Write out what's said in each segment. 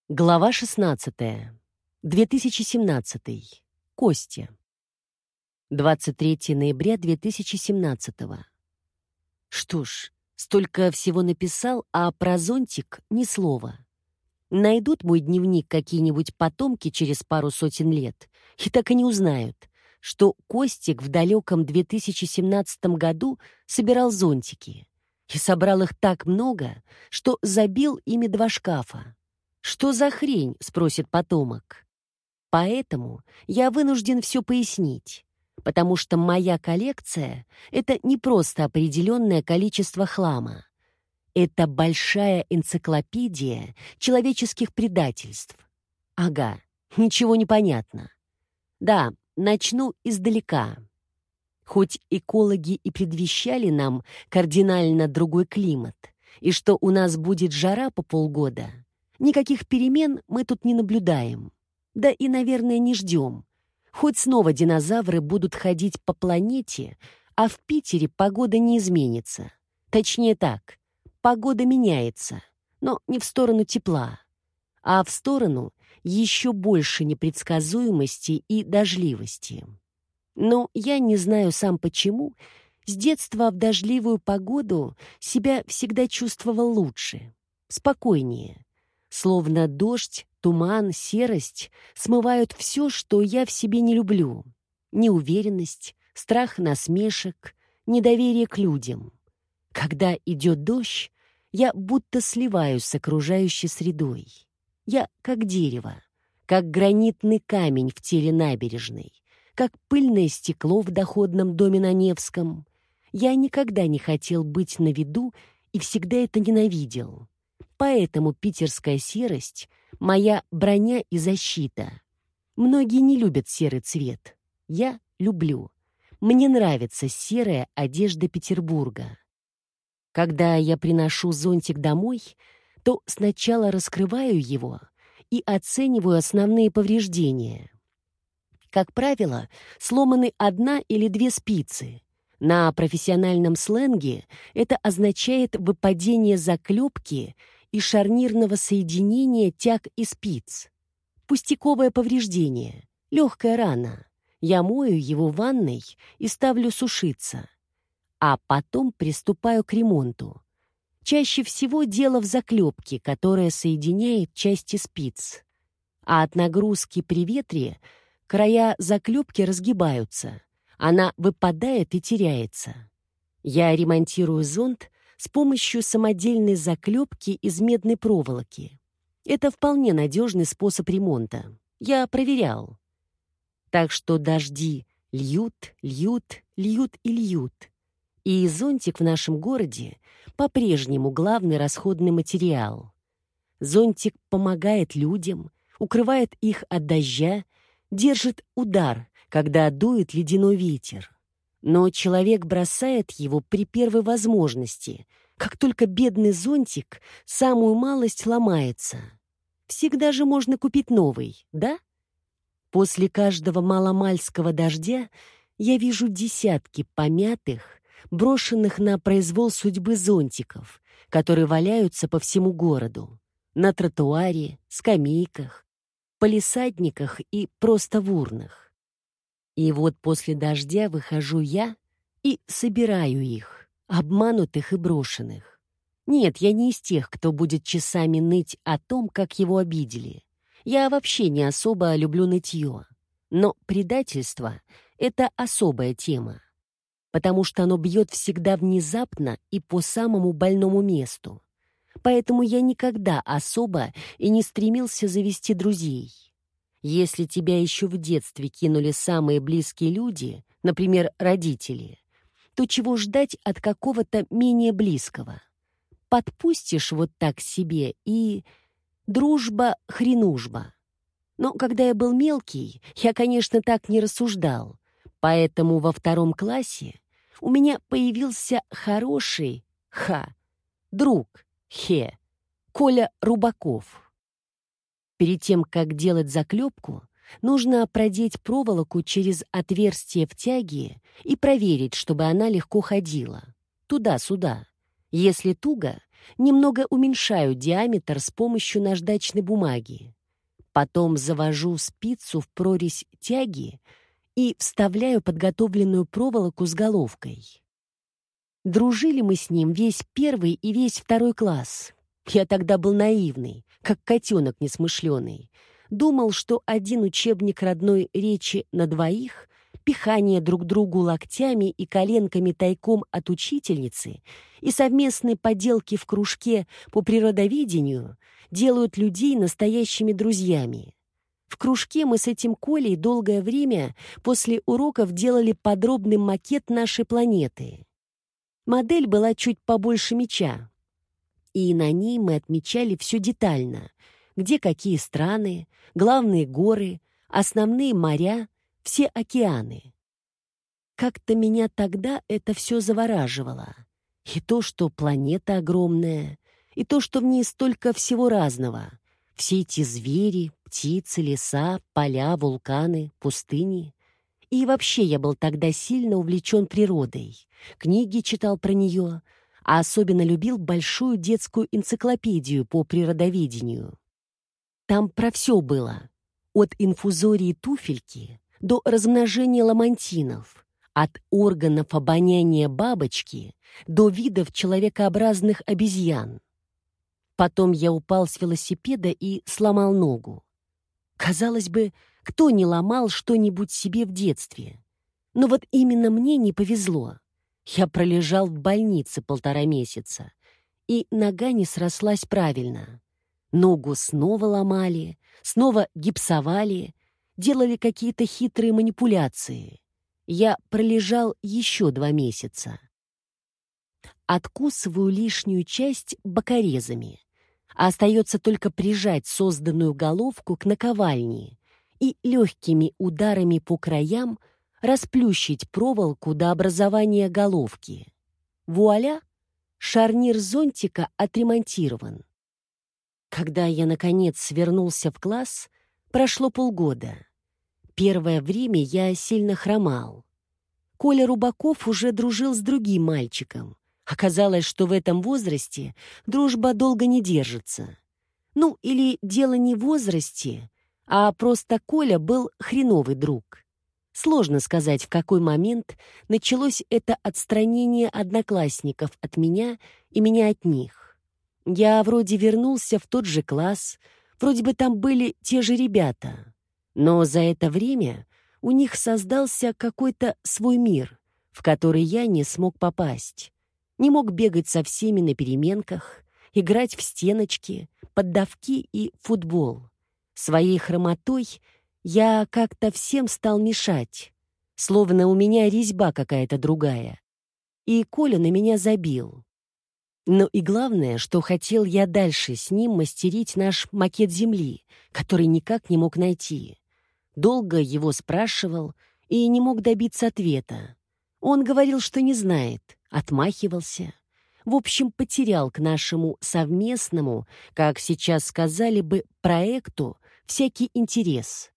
Глава 16. 2017. Костя. 23 ноября 2017. Что ж, столько всего написал, а про зонтик ни слова. Найдут мой дневник какие-нибудь потомки через пару сотен лет и так и не узнают, что Костик в далеком 2017 году собирал зонтики и собрал их так много, что забил ими 2 шкафа. «Что за хрень?» — спросит потомок. Поэтому я вынужден все пояснить, потому что моя коллекция — это не просто определенное количество хлама. Это большая энциклопедия человеческих предательств. Ага, ничего не понятно. Да, начну издалека. Хоть экологи и предвещали нам кардинально другой климат, и что у нас будет жара по полгода, никаких перемен мы тут не наблюдаем. Да и, наверное, не ждем. Хоть снова динозавры будут ходить по планете, а в Питере погода не изменится. Точнее так, погода меняется, но не в сторону тепла, а в сторону еще больше непредсказуемости и дождливости. Но я не знаю сам почему, с детства в дождливую погоду себя всегда чувствовал лучше, спокойнее. Словно дождь, туман, серость смывают все, что я в себе не люблю. Неуверенность, страх насмешек, недоверие к людям. Когда идет дождь, я будто сливаюсь с окружающей средой. Я как дерево, как гранитный камень в теле набережной, как пыльное стекло в доходном доме на Невском. Я никогда не хотел быть на виду и всегда это ненавидел. Поэтому питерская серость — моя броня и защита. Многие не любят серый цвет. Я люблю. Мне нравится серая одежда Петербурга. Когда я приношу зонтик домой, то сначала раскрываю его и оцениваю основные повреждения. Как правило, сломаны 1 или 2 спицы. На профессиональном сленге это означает выпадение заклепки и шарнирного соединения тяг и спиц. Пустяковое повреждение, легкая рана. Я мою его в ванной и ставлю сушиться. А потом приступаю к ремонту. Чаще всего дело в заклепке, которая соединяет части спиц. А от нагрузки при ветре края заклепки разгибаются. Она выпадает и теряется. Я ремонтирую зонт с помощью самодельной заклепки из медной проволоки. Это вполне надежный способ ремонта. Я проверял. Так что дожди льют, льют, льют и льют. И зонтик в нашем городе по-прежнему главный расходный материал. Зонтик помогает людям, укрывает их от дождя, держит удар, когда дует ледяной ветер. Но человек бросает его при первой возможности, как только бедный зонтик самую малость ломается. Всегда же можно купить новый, да? После каждого маломальского дождя я вижу десятки помятых, брошенных на произвол судьбы зонтиков, которые валяются по всему городу. На тротуаре, скамейках, палисадниках и просто в урнах. И вот после дождя выхожу я и собираю их, обманутых и брошенных. Нет, я не из тех, кто будет часами ныть о том, как его обидели. Я вообще не особо люблю нытье. Но предательство — это особая тема, потому что оно бьет всегда внезапно и по самому больному месту. Поэтому я никогда особо и не стремился завести друзей. Если тебя еще в детстве кинули самые близкие люди, например, родители, то чего ждать от какого-то менее близкого? Подпустишь вот так себе и... дружба-хренужба. Но когда я был мелкий, я, конечно, так не рассуждал, поэтому во 2 классе у меня появился хороший, друг, Коля Рубаков. Перед тем, как делать заклепку, нужно продеть проволоку через отверстие в тяге и проверить, чтобы она легко ходила. Туда-сюда. Если туго, Немного уменьшаю диаметр с помощью наждачной бумаги. Потом завожу спицу в прорезь тяги и вставляю подготовленную проволоку с головкой. Дружили мы с ним весь первый и весь второй класс. Я тогда был наивный, как котенок несмышленый. Думал, что один учебник родной речи на двоих, пихание друг другу локтями и коленками тайком от учительницы и совместные поделки в кружке по природоведению делают людей настоящими друзьями. В кружке мы с этим Колей долгое время после уроков делали подробный макет нашей планеты. Модель была чуть побольше мяча, и на ней мы отмечали все детально, где какие страны, главные горы, основные моря, все океаны. Как-то меня тогда это все завораживало. И то, что планета огромная, и то, что в ней столько всего разного. Все эти звери, птицы, леса, поля, вулканы, пустыни. И вообще я был тогда сильно увлечен природой. Книги читал про нее, а особенно любил большую детскую энциклопедию по природоведению. Там про все было. От инфузории туфельки до размножения ламантинов, от органов обоняния бабочки до видов человекообразных обезьян. Потом я упал с велосипеда и сломал ногу. Казалось бы, кто не ломал что-нибудь себе в детстве? Но вот именно мне не повезло. Я пролежал в больнице 1,5 месяца, и нога не срослась правильно. Ногу снова ломали, снова гипсовали, делали какие-то хитрые манипуляции. Я пролежал еще 2 месяца. Откусываю лишнюю часть бокорезами, а остается только прижать созданную головку к наковальне и легкими ударами по краям расплющить проволоку до образования головки. Вуаля! Шарнир зонтика отремонтирован. Когда я, наконец, вернулся в класс, прошло полгода. Первое время я сильно хромал. Коля Рубаков уже дружил с другим мальчиком. Оказалось, что в этом возрасте дружба долго не держится. Ну, или дело не в возрасте, а просто Коля был хреновый друг. Сложно сказать, в какой момент началось это отстранение одноклассников от меня и меня от них. Я вроде вернулся в тот же класс, вроде бы там были те же ребята. Но за это время у них создался какой-то свой мир, в который я не смог попасть. Не мог бегать со всеми на переменках, играть в стеночки, поддавки и футбол. Своей хромотой я как-то всем стал мешать, словно у меня резьба какая-то другая. И Коля на меня забил. Но и главное, что хотел я дальше с ним мастерить наш макет Земли, который никак не мог найти. Долго его спрашивал и не мог добиться ответа. Он говорил, что не знает, отмахивался. В общем, потерял к нашему совместному, как сейчас сказали бы, проекту всякий интерес.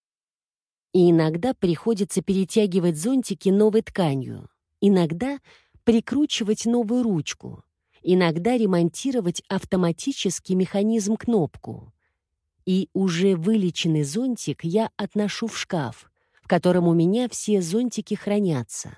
И иногда приходится перетягивать зонтики новой тканью, иногда прикручивать новую ручку, иногда ремонтировать автоматический механизм-кнопку. И уже вылеченный зонтик я отношу в шкаф, в котором у меня все зонтики хранятся.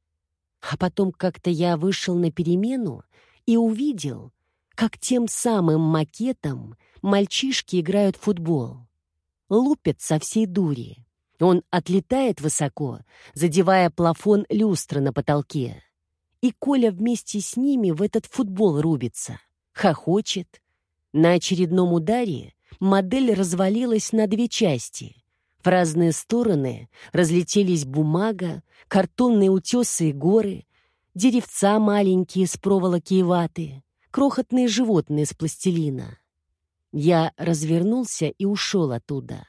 А потом как-то я вышел на перемену и увидел, как тем самым макетом мальчишки играют в футбол. Лупят со всей дури. Он отлетает высоко, задевая плафон люстры на потолке. И Коля вместе с ними в этот футбол рубится, хохочет. На очередном ударе модель развалилась на 2 части. В разные стороны разлетелись бумага, картонные утесы и горы, деревца маленькие с проволоки и ваты, крохотные животные из пластилина. Я развернулся и ушел оттуда.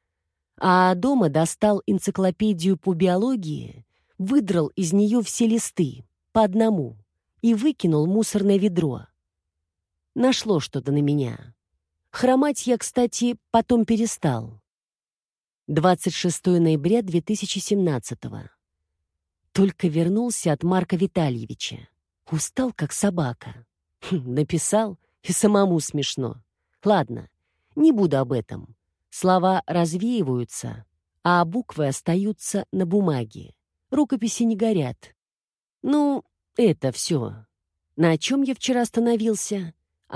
А дома достал энциклопедию по биологии, выдрал из нее все листы, по одному, и выкинул в мусорное ведро. Нашло что-то на меня. Хромать я, кстати, потом перестал. 26 ноября 2017. Только вернулся от Марка Витальевича. Устал, как собака. Написал И самому смешно. Ладно, не буду об этом. Слова развеиваются, а буквы остаются на бумаге. Рукописи не горят. Ну, это все. На чем я вчера остановился?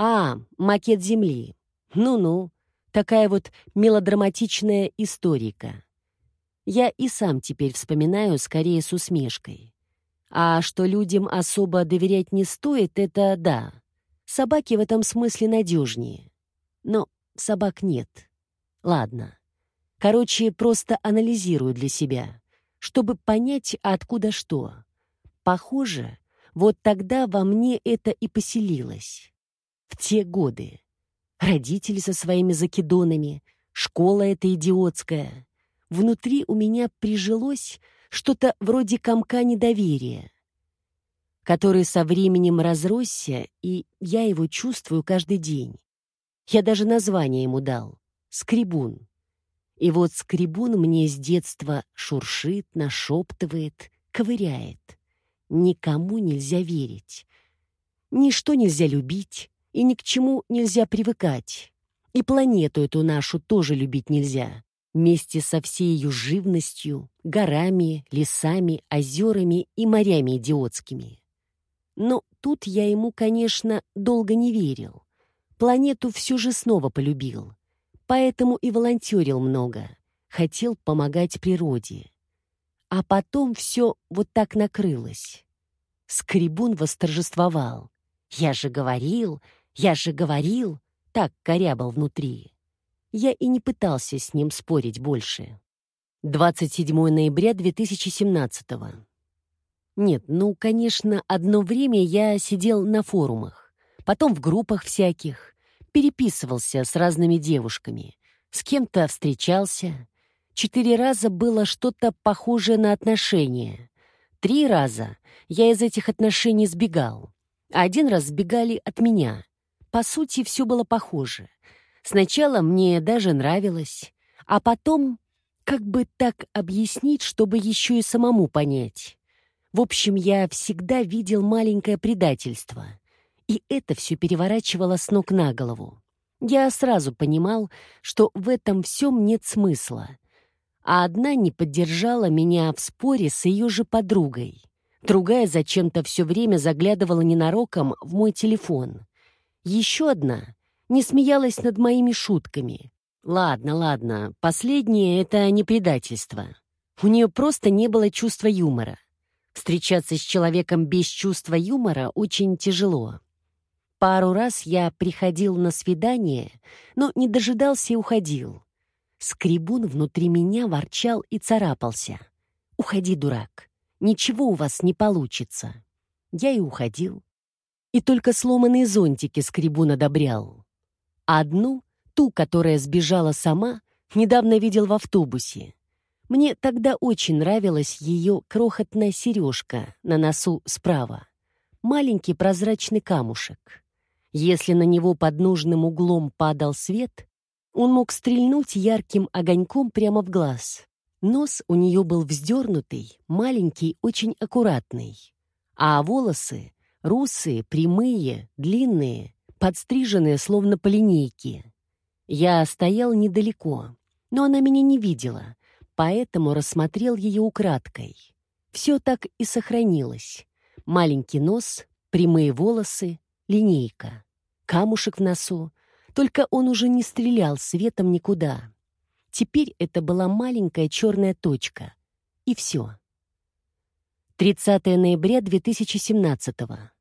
Макет Земли. Ну-ну, такая вот мелодраматичная историка. Я и сам теперь вспоминаю скорее с усмешкой. А что людям особо доверять не стоит, это да. Собаки в этом смысле надежнее. Но собак нет. Ладно. Короче, просто анализирую для себя, чтобы понять, откуда что. Похоже, вот тогда во мне это и поселилось. В те годы. Родители со своими закидонами, школа эта идиотская. Внутри у меня прижилось что-то вроде комка недоверия, который со временем разросся, и я его чувствую каждый день. Я даже название ему дал — Скребун. И вот Скребун мне с детства шуршит, нашептывает, ковыряет. Никому нельзя верить. Ничто нельзя любить, и ни к чему нельзя привыкать. И планету эту нашу тоже любить нельзя. Вместе со всей ее живностью, горами, лесами, озерами и морями идиотскими. Но тут я ему, конечно, долго не верил. Планету все же снова полюбил. Поэтому и волонтерил много. Хотел помогать природе. А потом все вот так накрылось. Скребун восторжествовал. «Я же говорил, я же говорил!» Так корябал внутри. Я и не пытался с ним спорить больше. 27 ноября 2017. Нет, ну, конечно, одно время я сидел на форумах, потом в группах всяких, переписывался с разными девушками, с кем-то встречался. 4 раза было что-то похожее на отношения. 3 раза я из этих отношений сбегал, а 1 раз сбегали от меня. По сути, все было похоже. Сначала мне даже нравилось, а потом, как бы так объяснить, чтобы еще и самому понять. В общем, я всегда видел маленькое предательство, и это все переворачивало с ног на голову. Я сразу понимал, что в этом всем нет смысла. А одна не поддержала меня в споре с ее же подругой. Другая зачем-то все время заглядывала ненароком в мой телефон. Еще одна не смеялась над моими шутками. Ладно, последнее — это не предательство. У нее просто не было чувства юмора. Встречаться с человеком без чувства юмора очень тяжело. Пару раз я приходил на свидание, но не дожидался и уходил. Скребун внутри меня ворчал и царапался. «Уходи, дурак, ничего у вас не получится». Я и уходил. И только сломанные зонтики Скребун одобрял. Одну, ту, которая сбежала сама, недавно видел в автобусе. Мне тогда очень нравилась ее крохотная сережка на носу справа. Маленький прозрачный камушек. Если на него под нужным углом падал свет, он мог стрельнуть ярким огоньком прямо в глаз. Нос у нее был вздернутый, маленький, очень аккуратный. А волосы — русые, прямые, длинные, подстриженные словно по линейке. Я стоял недалеко, но она меня не видела, поэтому рассмотрел ее украдкой. Все так и сохранилось. Маленький нос, прямые волосы, линейка, камушек в носу. Только он уже не стрелял светом никуда. Теперь это была маленькая черная точка. И все. 30 ноября 2017.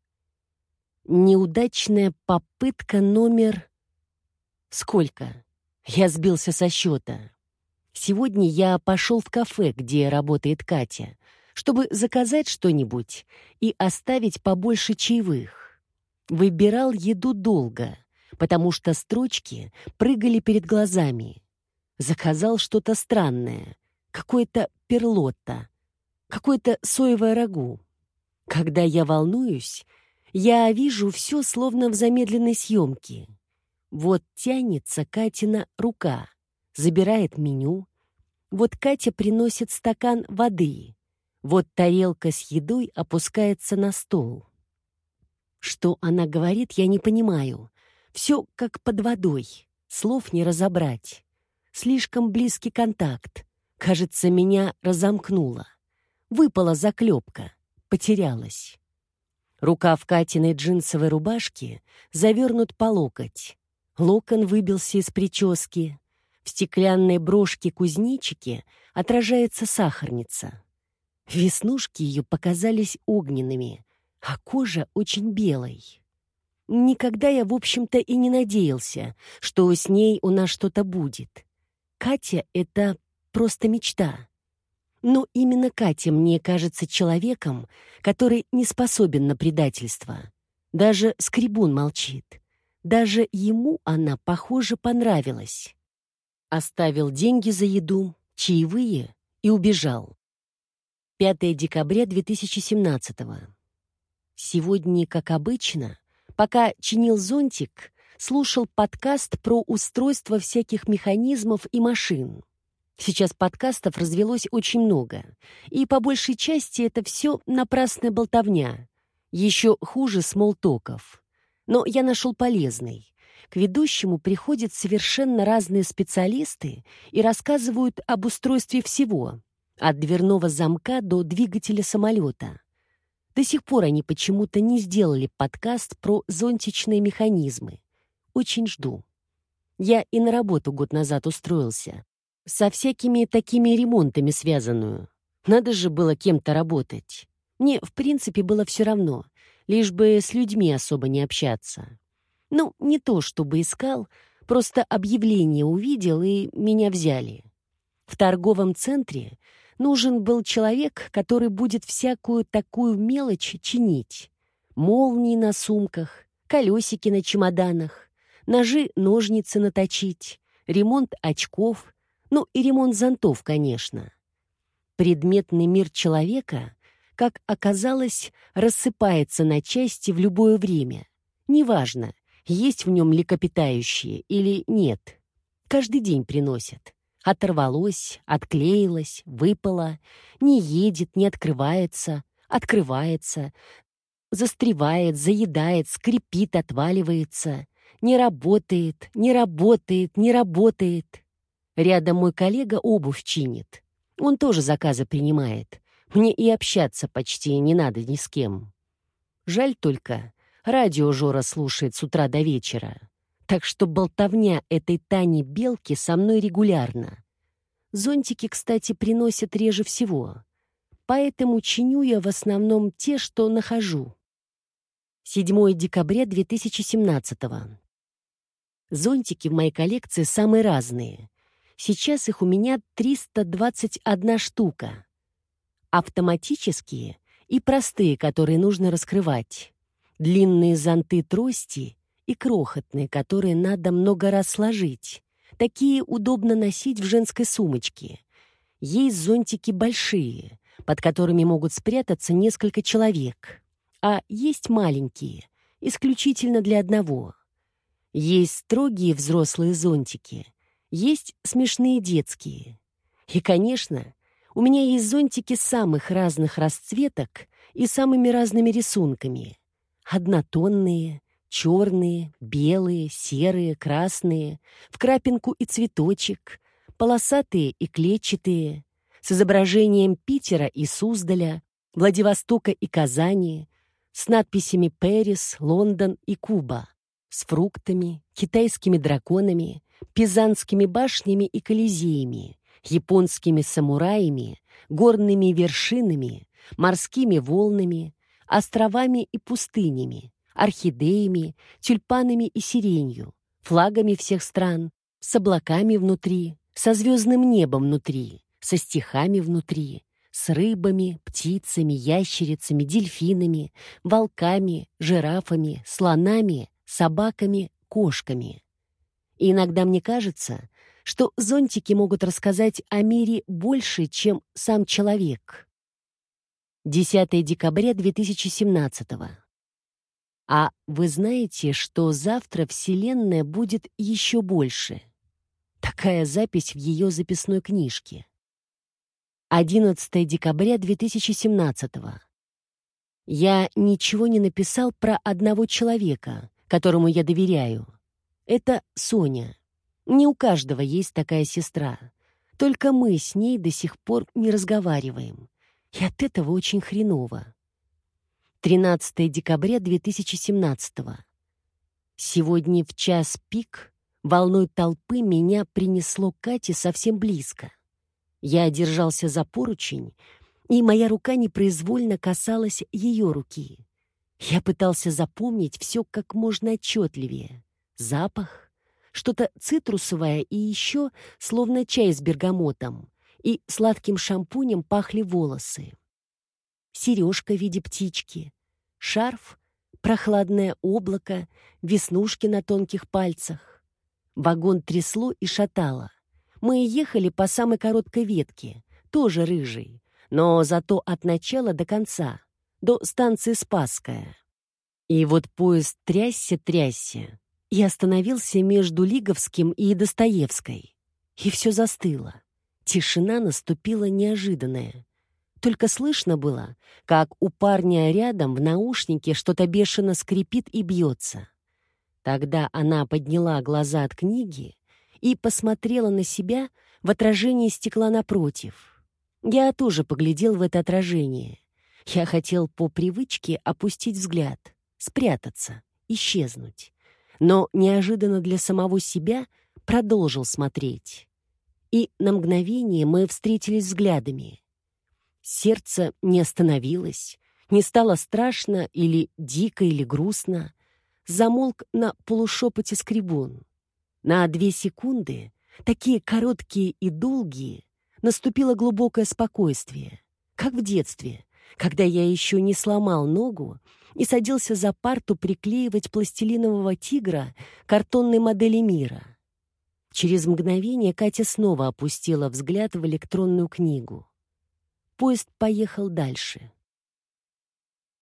Неудачная попытка номер... Сколько? Я сбился со счета. Сегодня я пошел в кафе, где работает Катя, чтобы заказать что-нибудь и оставить побольше чаевых. Выбирал еду долго, потому что строчки прыгали перед глазами. Заказал что-то странное, какое-то перлотто, какое-то соевое рагу. Когда я волнуюсь, я вижу все словно в замедленной съемке. Вот тянется Катина рука, забирает меню. Вот Катя приносит стакан воды. Вот тарелка с едой опускается на стол. Что она говорит, я не понимаю. Все как под водой, слов не разобрать. Слишком близкий контакт. Кажется, меня разомкнуло. Выпала заклепка, потерялась. Рукав Катиной джинсовой рубашки завернут по локоть. Локон выбился из прически. В стеклянной брошке-кузнечике отражается сахарница. Веснушки ее показались огненными, а кожа очень белой. Никогда я, в общем-то, и не надеялся, что с ней у нас что-то будет. Катя — это просто мечта. Но именно Катя мне кажется человеком, который не способен на предательство. Даже Скребун молчит. Даже ему она, похоже, понравилась. Оставил деньги за еду, чаевые и убежал. 5 декабря 2017. Сегодня, как обычно, пока чинил зонтик, слушал подкаст про устройство всяких механизмов и машин. Сейчас подкастов развелось очень много, и по большей части это все напрасная болтовня. Еще хуже смолтоков. Но я нашел полезный. К ведущему приходят совершенно разные специалисты и рассказывают об устройстве всего, от дверного замка до двигателя самолета. До сих пор они почему-то не сделали подкаст про зонтичные механизмы. Очень жду. Я и на работу год назад устроился. Со всякими такими ремонтами связанную. Надо же было кем-то работать. Мне, в принципе, было все равно, лишь бы с людьми особо не общаться. Ну, не то чтобы искал, просто объявление увидел, и меня взяли. В торговом центре нужен был человек, который будет всякую такую мелочь чинить. Молнии на сумках, колесики на чемоданах, ножи-ножницы наточить, ремонт очков, ну и ремонт зонтов, конечно. Предметный мир человека, как оказалось, рассыпается на части в любое время. Неважно, есть в нем млекопитающие или нет. Каждый день приносят. Оторвалось, отклеилось, выпало, не едет, не открывается, открывается, застревает, заедает, скрипит, отваливается, не работает, не работает, не работает. Рядом мой коллега обувь чинит. Он тоже заказы принимает. Мне и общаться почти не надо ни с кем. Жаль только, радио Жора слушает с утра до вечера. Так что болтовня этой Тани Белки со мной регулярно. Зонтики, кстати, приносят реже всего. Поэтому чиню я в основном те, что нахожу. 7 декабря 2017. Зонтики в моей коллекции самые разные. Сейчас их у меня 321 штука. Автоматические и простые, которые нужно раскрывать. Длинные зонты-трости и крохотные, которые надо много раз сложить. Такие удобно носить в женской сумочке. Есть зонтики большие, под которыми могут спрятаться несколько человек. А есть маленькие, исключительно для одного. Есть строгие взрослые зонтики, есть смешные детские. И, конечно, у меня есть зонтики самых разных расцветок и самыми разными рисунками. Однотонные, черные, белые, серые, красные, в крапинку и цветочек, полосатые и клетчатые, с изображением Питера и Суздаля, Владивостока и Казани, с надписями «Пэрис», «Лондон» и «Куба», с фруктами, китайскими драконами, пизанскими башнями и колизеями, японскими самураями, горными вершинами, морскими волнами, островами и пустынями, орхидеями, тюльпанами и сиренью, флагами всех стран, с облаками внутри, со звездным небом внутри, со стихами внутри, с рыбами, птицами, ящерицами, дельфинами, волками, жирафами, слонами, собаками, кошками. И иногда мне кажется, что зонтики могут рассказать о мире больше, чем сам человек. 10 декабря 2017. А вы знаете, что завтра Вселенная будет еще больше? Такая запись в ее записной книжке. 11 декабря 2017. Я ничего не написал про одного человека, которому я доверяю. Это Соня. Не у каждого есть такая сестра. Только мы с ней до сих пор не разговариваем. И от этого очень хреново. 13 декабря 2017. Сегодня в час пик волной толпы меня принесло к Кате совсем близко. Я держался за поручень, и моя рука непроизвольно касалась ее руки. Я пытался запомнить все как можно отчетливее. Запах, что-то цитрусовое и еще, словно чай с бергамотом, и сладким шампунем пахли волосы. Сережка в виде птички, шарф, прохладное облако, веснушки на тонких пальцах. Вагон трясло и шатало. Мы ехали по самой короткой ветке, тоже рыжей, но зато от начала до конца, до станции Спасская. И вот поезд трясся и остановился между Лиговским и Достоевской. И все застыло. Тишина наступила неожиданная. Только слышно было, как у парня рядом в наушнике что-то бешено скрипит и бьется. Тогда она подняла глаза от книги и посмотрела на себя в отражении стекла напротив. Я тоже поглядел в это отражение. Я хотел по привычке опустить взгляд, спрятаться, исчезнуть. Но неожиданно для самого себя продолжил смотреть. И на мгновение мы встретились взглядами. Сердце не остановилось, не стало страшно или дико, или грустно. Замолк на полушепоте скребун. На 2 секунды, такие короткие и долгие, наступило глубокое спокойствие, как в детстве, когда я еще не сломал ногу и садился за парту приклеивать пластилинового тигра картонной модели мира. Через мгновение Катя снова опустила взгляд в электронную книгу. Поезд поехал дальше.